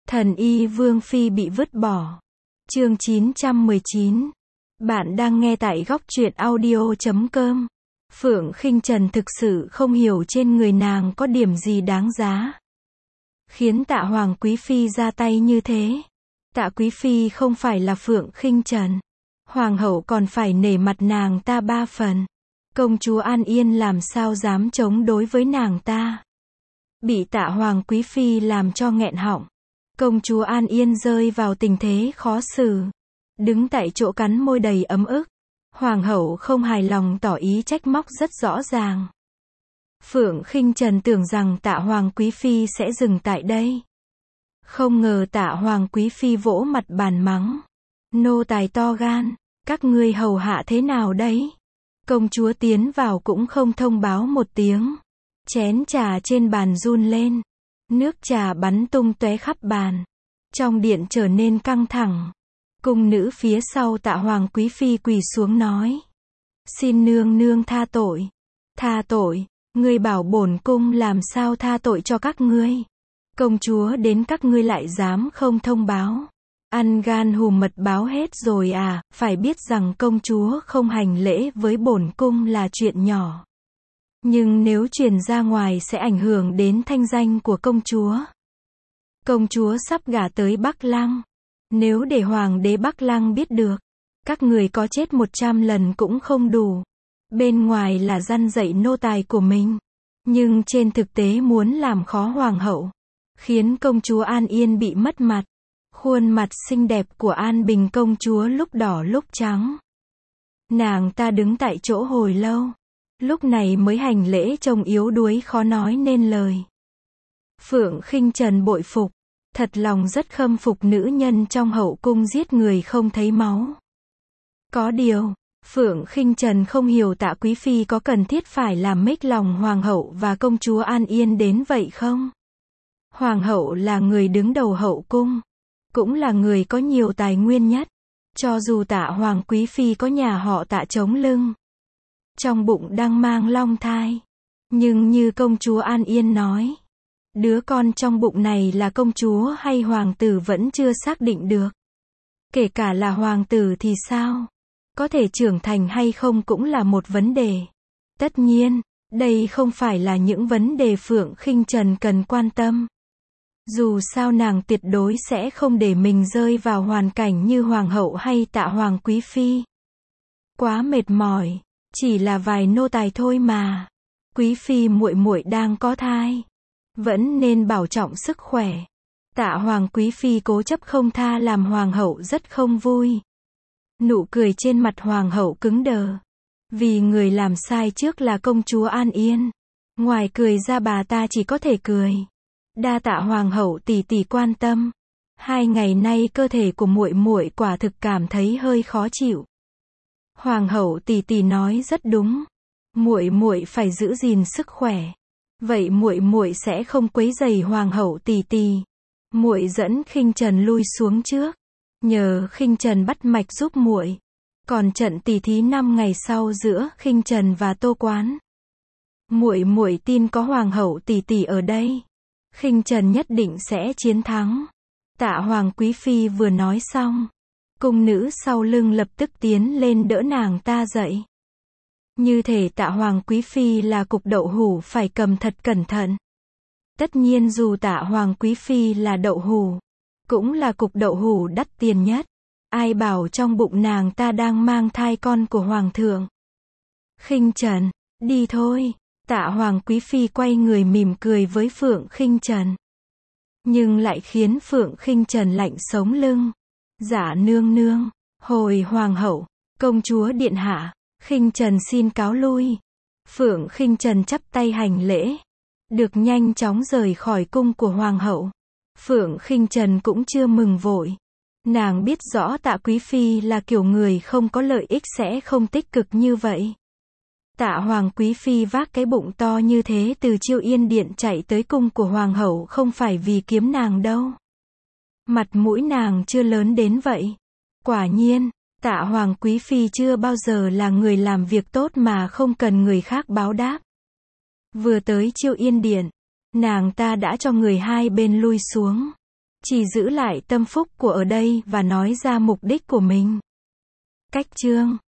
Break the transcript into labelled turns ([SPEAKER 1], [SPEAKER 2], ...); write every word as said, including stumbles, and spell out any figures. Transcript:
[SPEAKER 1] Thần y Vương Phi bị vứt bỏ. Chương chín trăm mười chín. Bạn đang nghe tại góc truyện audio chấm com. Phượng Khinh Trần thực sự không hiểu trên người nàng có điểm gì đáng giá khiến Tạ Hoàng Quý Phi ra tay như thế. Tạ Quý Phi không phải là Phượng Khinh Trần. Hoàng hậu còn phải nể mặt nàng ta ba phần. Công chúa An Yên làm sao dám chống đối với nàng ta. Bị Tạ Hoàng Quý Phi làm cho nghẹn họng. Công chúa An Yên rơi vào tình thế khó xử. Đứng tại chỗ cắn môi đầy ấm ức. Hoàng hậu không hài lòng tỏ ý trách móc rất rõ ràng. Phượng Khinh Trần tưởng rằng Tạ Hoàng Quý Phi sẽ dừng tại đây. Không ngờ Tạ Hoàng Quý Phi vỗ mặt bàn mắng. Nô tài to gan, các ngươi hầu hạ thế nào đấy? Công chúa tiến vào cũng không thông báo một tiếng. Chén trà trên bàn run lên. Nước trà bắn tung tóe khắp bàn. Trong điện trở nên căng thẳng. Cung nữ phía sau Tạ Hoàng Quý Phi quỳ xuống nói. Xin nương nương tha tội. Tha tội, ngươi bảo bổn cung làm sao tha tội cho các ngươi. Công chúa đến các ngươi lại dám không thông báo. Ăn gan hùm mật báo hết rồi à, phải biết rằng công chúa không hành lễ với bổn cung là chuyện nhỏ. Nhưng nếu truyền ra ngoài sẽ ảnh hưởng đến thanh danh của công chúa. Công chúa sắp gả tới Bắc Lăng. Nếu để hoàng đế Bắc Lăng biết được, các người có chết một trăm lần cũng không đủ. Bên ngoài là răn dạy nô tài của mình, nhưng trên thực tế muốn làm khó hoàng hậu, khiến công chúa An Yên bị mất mặt. Khuôn mặt xinh đẹp của An Bình công chúa lúc đỏ lúc trắng. Nàng ta đứng tại chỗ hồi lâu, lúc này mới hành lễ trông yếu đuối khó nói nên lời. Phượng Khinh Trần bội phục, thật lòng rất khâm phục nữ nhân trong hậu cung giết người không thấy máu. Có điều, Phượng Khinh Trần không hiểu Tạ Quý Phi có cần thiết phải làm mếch lòng hoàng hậu và công chúa An Yên đến vậy không? Hoàng hậu là người đứng đầu hậu cung, cũng là người có nhiều tài nguyên nhất. Cho dù Tạ Hoàng Quý Phi có nhà họ Tạ chống lưng, trong bụng đang mang long thai, nhưng như công chúa An Yên nói, đứa con trong bụng này là công chúa hay hoàng tử vẫn chưa xác định được. Kể cả là hoàng tử thì sao? Có thể trưởng thành hay không cũng là một vấn đề. Tất nhiên, đây không phải là những vấn đề Phượng Khinh Trần cần quan tâm. Dù sao nàng tuyệt đối sẽ không để mình rơi vào hoàn cảnh như hoàng hậu hay Tạ Hoàng Quý Phi. Quá mệt mỏi, chỉ là vài nô tài thôi mà. Quý Phi muội muội đang có thai, vẫn nên bảo trọng sức khỏe. Tạ Hoàng Quý Phi cố chấp không tha làm hoàng hậu rất không vui. Nụ cười trên mặt hoàng hậu cứng đờ. Vì người làm sai trước là công chúa An Yên. Ngoài cười ra bà ta chỉ có thể cười. Đa tạ hoàng hậu tỷ tỷ quan tâm. Hai ngày nay cơ thể của muội muội quả thực cảm thấy hơi khó chịu. Hoàng hậu tỷ tỷ nói rất đúng. Muội muội phải giữ gìn sức khỏe. Vậy muội muội sẽ không quấy rầy hoàng hậu tỷ tỷ. Muội dẫn Khinh Trần lui xuống trước, nhờ Khinh Trần bắt mạch giúp muội. Còn trận tỷ thí năm ngày sau giữa Khinh Trần và Tô Quán, muội muội tin có hoàng hậu tỷ tỷ ở đây, Khinh Trần nhất định sẽ chiến thắng. Tạ Hoàng Quý Phi vừa nói xong, cung nữ sau lưng lập tức tiến lên đỡ nàng ta dậy. Như thể Tạ Hoàng Quý Phi là cục đậu hủ phải cầm thật cẩn thận. Tất nhiên dù Tạ Hoàng Quý Phi là đậu hủ, cũng là cục đậu hủ đắt tiền nhất. Ai bảo trong bụng nàng ta đang mang thai con của hoàng thượng. Khinh Trần, đi thôi. Tạ Hoàng Quý Phi quay người mỉm cười với Phượng Khinh Trần, nhưng lại khiến Phượng Khinh Trần lạnh sống lưng. Dạ nương nương, hồi hoàng hậu, công chúa điện hạ, Khinh Trần xin cáo lui. Phượng Khinh Trần chắp tay hành lễ, được nhanh chóng rời khỏi cung của hoàng hậu. Phượng Khinh Trần cũng chưa mừng vội. Nàng biết rõ Tạ Quý Phi là kiểu người không có lợi ích sẽ không tích cực như vậy. Tạ Hoàng Quý Phi vác cái bụng to như thế từ Chiêu Yên Điện chạy tới cung của hoàng hậu không phải vì kiếm nàng đâu. Mặt mũi nàng chưa lớn đến vậy. Quả nhiên, Tạ Hoàng Quý Phi chưa bao giờ là người làm việc tốt mà không cần người khác báo đáp. Vừa tới Chiêu Yên Điện, nàng ta đã cho người hai bên lui xuống. Chỉ giữ lại tâm phúc của ở đây và nói ra mục đích của mình. Cách chương